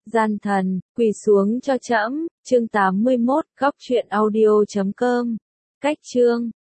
Gian thần, quỳ xuống cho trẫm, chương 81, góc truyện audio.com. Cách chương